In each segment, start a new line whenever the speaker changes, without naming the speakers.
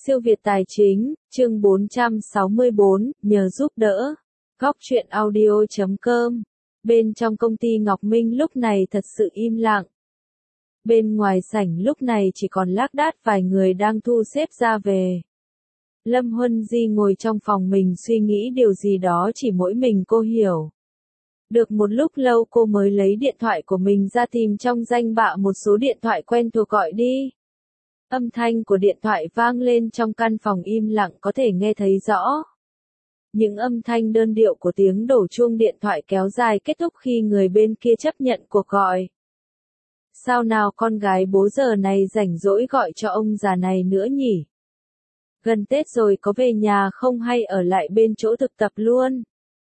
Siêu Việt Tài Chính, chương 464, nhờ giúp đỡ. Góc truyện audio.com. Bên trong công ty Ngọc Minh lúc này thật sự im lặng. Bên ngoài sảnh lúc này chỉ còn lác đác vài người đang thu xếp ra về. Lâm Huân Di ngồi trong phòng mình suy nghĩ điều gì đó chỉ mỗi mình cô hiểu. Được một lúc lâu cô mới lấy điện thoại của mình ra tìm trong danh bạ một số điện thoại quen thuộc gọi đi. Âm thanh của điện thoại vang lên trong căn phòng im lặng có thể nghe thấy rõ. Những âm thanh đơn điệu của tiếng đổ chuông điện thoại kéo dài kết thúc khi người bên kia chấp nhận cuộc gọi. Sao nào con gái bố giờ này rảnh rỗi gọi cho ông già này nữa nhỉ? Gần Tết rồi có về nhà không hay ở lại bên chỗ thực tập luôn?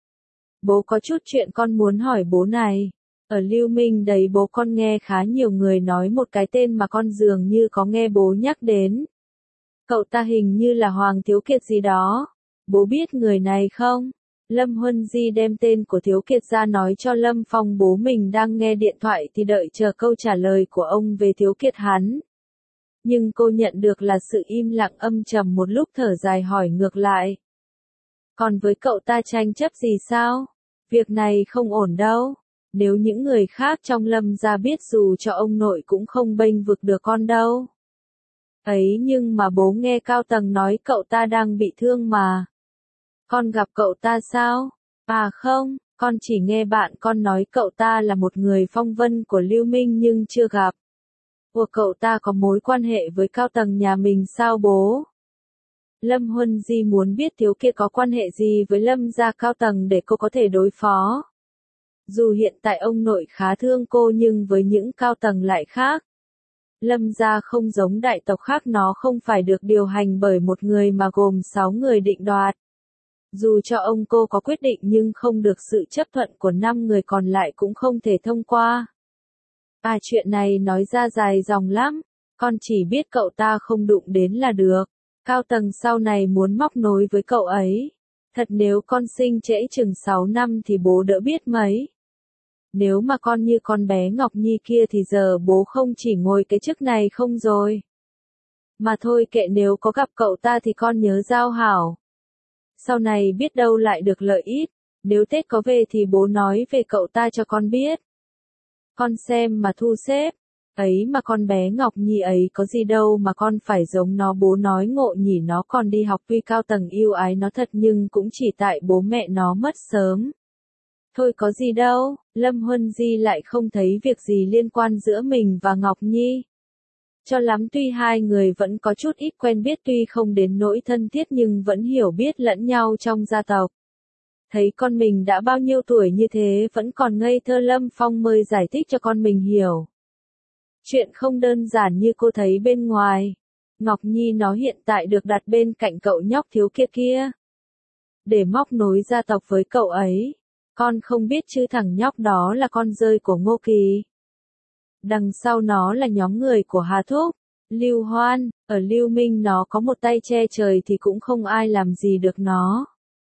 Bố có chút chuyện con muốn hỏi bố này. Ở Lưu Minh đấy bố con nghe khá nhiều người nói một cái tên mà con dường như có nghe bố nhắc đến. Cậu ta hình như là Hoàng Thiếu Kiệt gì đó. Bố biết người này không? Lâm Huân Di đem tên của Thiếu Kiệt ra nói cho Lâm Phong bố mình đang nghe điện thoại thì đợi chờ câu trả lời của ông về Thiếu Kiệt hắn. Nhưng cô nhận được là sự im lặng âm trầm một lúc thở dài hỏi ngược lại. Còn với cậu ta tranh chấp gì sao? Việc này không ổn đâu. Nếu những người khác trong Lâm gia biết dù cho ông nội cũng không bênh vực được con đâu. Ấy nhưng mà bố nghe cao tầng nói cậu ta đang bị thương mà. Con gặp cậu ta sao? À không, con chỉ nghe bạn con nói cậu ta là một người phong vân của Lưu Minh nhưng chưa gặp. Ủa cậu ta có mối quan hệ với cao tầng nhà mình sao bố? Lâm Huân Di muốn biết Thiếu Kiệt có quan hệ gì với Lâm gia cao tầng để cô có thể đối phó. Dù hiện tại ông nội khá thương cô nhưng với những cao tầng lại khác. Lâm gia không giống đại tộc khác, nó không phải được điều hành bởi một người mà gồm 6 người định đoạt. Dù cho ông cô có quyết định nhưng không được sự chấp thuận của 5 người còn lại cũng không thể thông qua. À chuyện này nói ra dài dòng lắm, con chỉ biết cậu ta không đụng đến là được. Cao tầng sau này muốn móc nối với cậu ấy. Thật nếu con sinh trễ chừng 6 năm thì bố đỡ biết mấy. Nếu mà con như con bé Ngọc Nhi kia thì giờ bố không chỉ ngồi cái chức này không rồi. Mà thôi kệ, nếu có gặp cậu ta thì con nhớ giao hảo. Sau này biết đâu lại được lợi ít, nếu Tết có về thì bố nói về cậu ta cho con biết. Con xem mà thu xếp, ấy mà con bé Ngọc Nhi ấy có gì đâu mà con phải giống nó, bố nói ngộ nhỉ, nó còn đi học tuy cao tầng yêu ái nó thật nhưng cũng chỉ tại bố mẹ nó mất sớm. Thôi có gì đâu, Lâm Huân Di lại không thấy việc gì liên quan giữa mình và Ngọc Nhi. Cho lắm tuy hai người vẫn có chút ít quen biết tuy không đến nỗi thân thiết nhưng vẫn hiểu biết lẫn nhau trong gia tộc. Thấy con mình đã bao nhiêu tuổi như thế vẫn còn ngây thơ, Lâm Phong mới giải thích cho con mình hiểu. Chuyện không đơn giản như cô thấy bên ngoài. Ngọc Nhi nó hiện tại được đặt bên cạnh cậu nhóc Thiếu Kiệt kia. Để móc nối gia tộc với cậu ấy. Con không biết chứ thằng nhóc đó là con rơi của Ngô Kỳ. Đằng sau nó là nhóm người của Hà Thúc, Lưu Hoan, ở Lưu Minh nó có một tay che trời thì cũng không ai làm gì được nó.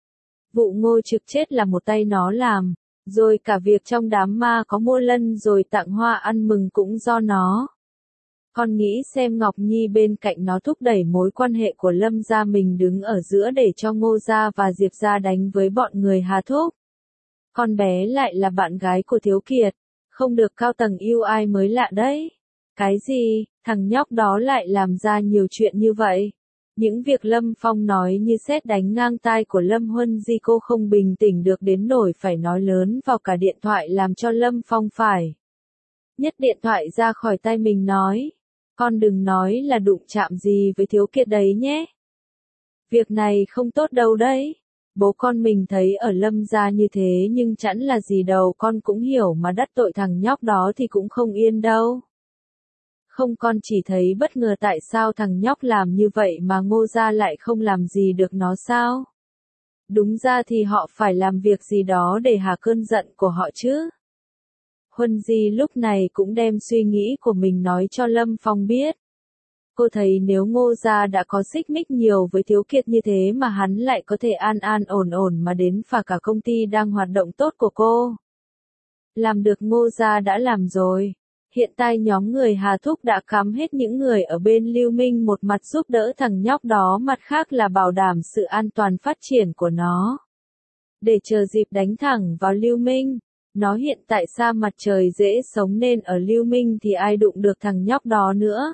Vụ Ngô Trực chết là một tay nó làm, rồi cả việc trong đám ma có mua lân rồi tặng hoa ăn mừng cũng do nó. Con nghĩ xem Ngọc Nhi bên cạnh nó thúc đẩy mối quan hệ của Lâm gia mình đứng ở giữa để cho Ngô gia và Diệp gia đánh với bọn người Hà Thúc. Con bé lại là bạn gái của Thiếu Kiệt, không được cao tầng yêu ai mới lạ đấy. Cái gì, thằng nhóc đó lại làm ra nhiều chuyện như vậy? Những việc Lâm Phong nói như sét đánh ngang tai của Lâm Huân Di, cô không bình tĩnh được đến nỗi phải nói lớn vào cả điện thoại làm cho Lâm Phong phải nhấc điện thoại ra khỏi tay mình nói. Con đừng nói là đụng chạm gì với Thiếu Kiệt đấy nhé. Việc này không tốt đâu đấy. Bố con mình thấy ở Lâm gia như thế nhưng chẳng là gì đâu, con cũng hiểu mà đắc tội thằng nhóc đó thì cũng không yên đâu. Không, con chỉ thấy bất ngờ tại sao thằng nhóc làm như vậy mà Ngô gia lại không làm gì được nó sao? Đúng ra thì họ phải làm việc gì đó để hạ cơn giận của họ chứ. Huân Di lúc này cũng đem suy nghĩ của mình nói cho Lâm Phong biết. Cô thấy nếu Ngô gia đã có xích mích nhiều với Thiếu Kiệt như thế mà hắn lại có thể an an ổn ổn mà đến phá cả công ty đang hoạt động tốt của cô. Làm được Ngô gia đã làm rồi. Hiện tại nhóm người Hà Thúc đã cắm hết những người ở bên Lưu Minh một mặt giúp đỡ thằng nhóc đó, mặt khác là bảo đảm sự an toàn phát triển của nó. Để chờ dịp đánh thẳng vào Lưu Minh. Nó hiện tại xa mặt trời dễ sống nên ở Lưu Minh thì ai đụng được thằng nhóc đó nữa.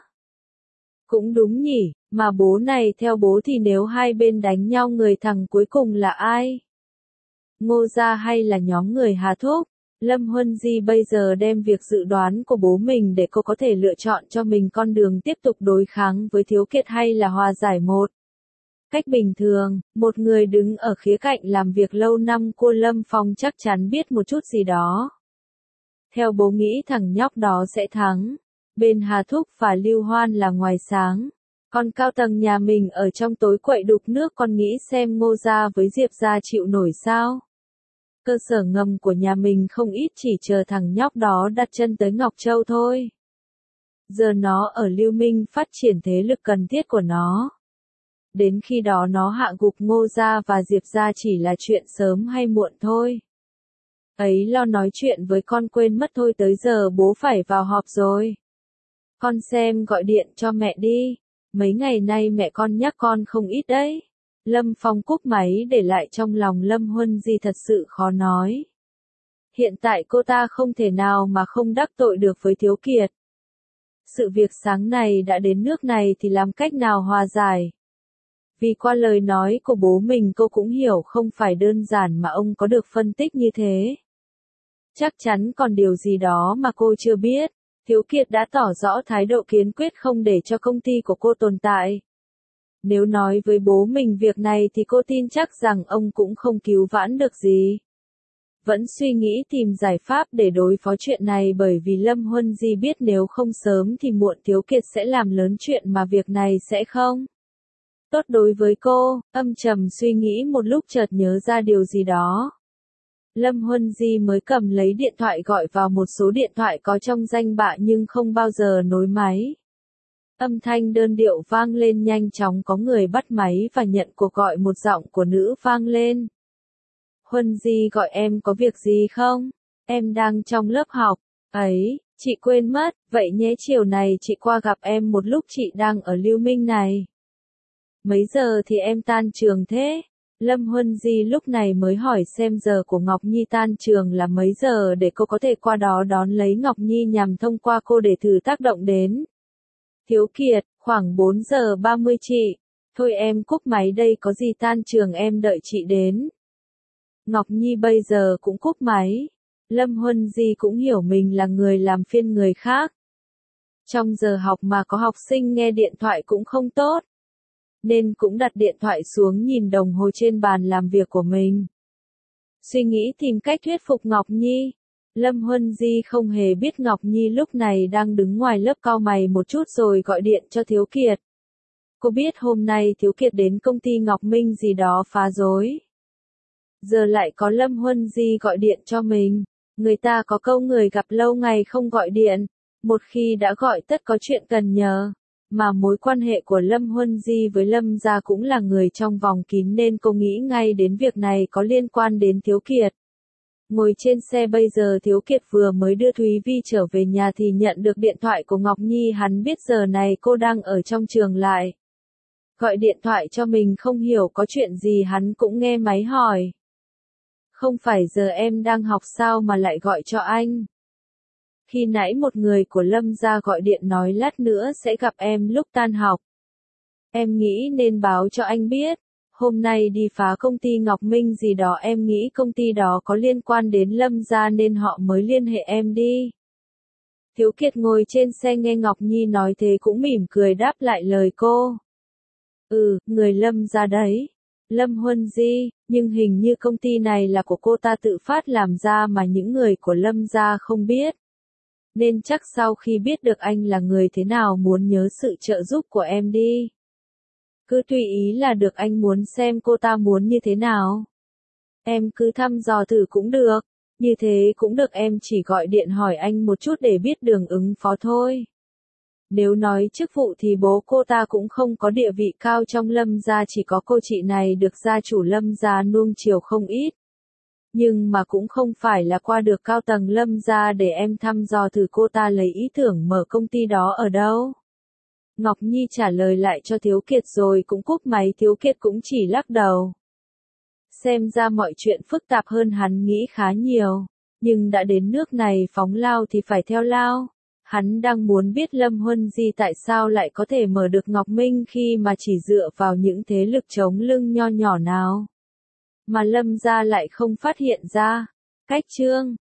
Cũng đúng nhỉ, mà bố này theo bố thì nếu hai bên đánh nhau người thằng cuối cùng là ai? Ngô gia hay là nhóm người Hà Thúc? Lâm Huân Di bây giờ đem việc dự đoán của bố mình để cô có thể lựa chọn cho mình con đường tiếp tục đối kháng với Thiếu Kiệt hay là hòa giải một cách bình thường. Một người đứng ở khía cạnh làm việc lâu năm của Lâm Phong chắc chắn biết một chút gì đó. Theo bố nghĩ thằng nhóc đó sẽ thắng. Bên Hà Thúc và Lưu Hoan là ngoài sáng. Còn cao tầng nhà mình ở trong tối quậy đục nước, con nghĩ xem Ngô gia với Diệp gia chịu nổi sao? Cơ sở ngầm của nhà mình không ít, chỉ chờ thằng nhóc đó đặt chân tới Ngọc Châu thôi. Giờ nó ở Lưu Minh phát triển thế lực cần thiết của nó. Đến khi đó nó hạ gục Ngô gia và Diệp gia chỉ là chuyện sớm hay muộn thôi. Ấy lo nói chuyện với con quên mất thôi, tới giờ bố phải vào họp rồi. Con xem gọi điện cho mẹ đi. Mấy ngày nay mẹ con nhắc con không ít đấy. Lâm Phong cúp máy, để lại trong lòng Lâm Huân Di thật sự khó nói. Hiện tại cô ta không thể nào mà không đắc tội được với Thiếu Kiệt. Sự việc sáng này đã đến nước này thì làm cách nào hòa giải? Vì qua lời nói của bố mình cô cũng hiểu không phải đơn giản mà ông có được phân tích như thế. Chắc chắn còn điều gì đó mà cô chưa biết. Thiếu Kiệt đã tỏ rõ thái độ kiên quyết không để cho công ty của cô tồn tại. Nếu nói với bố mình việc này thì cô tin chắc rằng ông cũng không cứu vãn được gì. Vẫn suy nghĩ tìm giải pháp để đối phó chuyện này, bởi vì Lâm Huân Di biết nếu không sớm thì muộn Thiếu Kiệt sẽ làm lớn chuyện mà việc này sẽ không tốt đối với cô. Âm trầm suy nghĩ một lúc chợt nhớ ra điều gì đó. Lâm Huân Di mới cầm lấy điện thoại gọi vào một số điện thoại có trong danh bạ nhưng không bao giờ nối máy. Âm thanh đơn điệu vang lên, nhanh chóng có người bắt máy và nhận cuộc gọi, một giọng của nữ vang lên. Huân Di gọi em có việc gì không? Em đang trong lớp học. Ấy, chị quên mất, vậy nhé, chiều này chị qua gặp em một lúc, chị đang ở Lưu Minh này. Mấy giờ thì em tan trường thế? Lâm Huân Di lúc này mới hỏi xem giờ của Ngọc Nhi tan trường là mấy giờ để cô có thể qua đó đón lấy Ngọc Nhi, nhằm thông qua cô để thử tác động đến Thiếu Kiệt. Khoảng 4 giờ 30 chị. Thôi em cúp máy đây, có gì tan trường em đợi chị đến. Ngọc Nhi bây giờ cũng cúp máy. Lâm Huân Di cũng hiểu mình là người làm phiền người khác. Trong giờ học mà có học sinh nghe điện thoại cũng không tốt. Nên cũng đặt điện thoại xuống, nhìn đồng hồ trên bàn làm việc của mình. Suy nghĩ tìm cách thuyết phục Ngọc Nhi. Lâm Huân Di không hề biết Ngọc Nhi lúc này đang đứng ngoài lớp, cau mày một chút rồi gọi điện cho Thiếu Kiệt. Cô biết hôm nay Thiếu Kiệt đến công ty Ngọc Minh gì đó phá rối. Giờ lại có Lâm Huân Di gọi điện cho mình. Người ta có câu người gặp lâu ngày không gọi điện. Một khi đã gọi tất có chuyện cần nhờ. Mà mối quan hệ của Lâm Huân Di với Lâm gia cũng là người trong vòng kín nên cô nghĩ ngay đến việc này có liên quan đến Thiếu Kiệt. Ngồi trên xe bây giờ Thiếu Kiệt vừa mới đưa Thúy Vi trở về nhà thì nhận được điện thoại của Ngọc Nhi. Hắn biết giờ này cô đang ở trong trường lại gọi điện thoại cho mình, không hiểu có chuyện gì hắn cũng nghe máy hỏi. Không phải giờ em đang học sao mà lại gọi cho anh? Khi nãy một người của Lâm gia gọi điện nói lát nữa sẽ gặp em lúc tan học. Em nghĩ nên báo cho anh biết. Hôm nay đi phá công ty Ngọc Minh gì đó, em nghĩ công ty đó có liên quan đến Lâm gia nên họ mới liên hệ em đi. Thiếu Kiệt ngồi trên xe nghe Ngọc Nhi nói thế cũng mỉm cười đáp lại lời cô. Người Lâm gia đấy. Lâm Huân Di, nhưng hình như công ty này là của cô ta tự phát làm ra mà những người của Lâm gia không biết. Nên chắc sau khi biết được anh là người thế nào muốn nhớ sự trợ giúp của em đi. Cứ tùy ý là được, anh muốn xem cô ta muốn như thế nào. Em cứ thăm dò thử cũng được. Như thế cũng được, em chỉ gọi điện hỏi anh một chút để biết đường ứng phó thôi. Nếu nói chức vụ thì bố cô ta cũng không có địa vị cao trong Lâm gia, chỉ có cô chị này được gia chủ Lâm gia nuông chiều không ít. Nhưng mà cũng không phải là qua được cao tầng Lâm gia để em thăm dò thử cô ta lấy ý tưởng mở công ty đó ở đâu. Ngọc Nhi trả lời lại cho Thiếu Kiệt rồi cũng cúp máy. Thiếu Kiệt cũng chỉ lắc đầu. Xem ra mọi chuyện phức tạp hơn hắn nghĩ khá nhiều. Nhưng đã đến nước này phóng lao thì phải theo lao. Hắn đang muốn biết Lâm Huân Di tại sao lại có thể mở được Ngọc Minh khi mà chỉ dựa vào những thế lực chống lưng nho nhỏ nào. Mà Lâm gia lại không phát hiện ra. Cách chương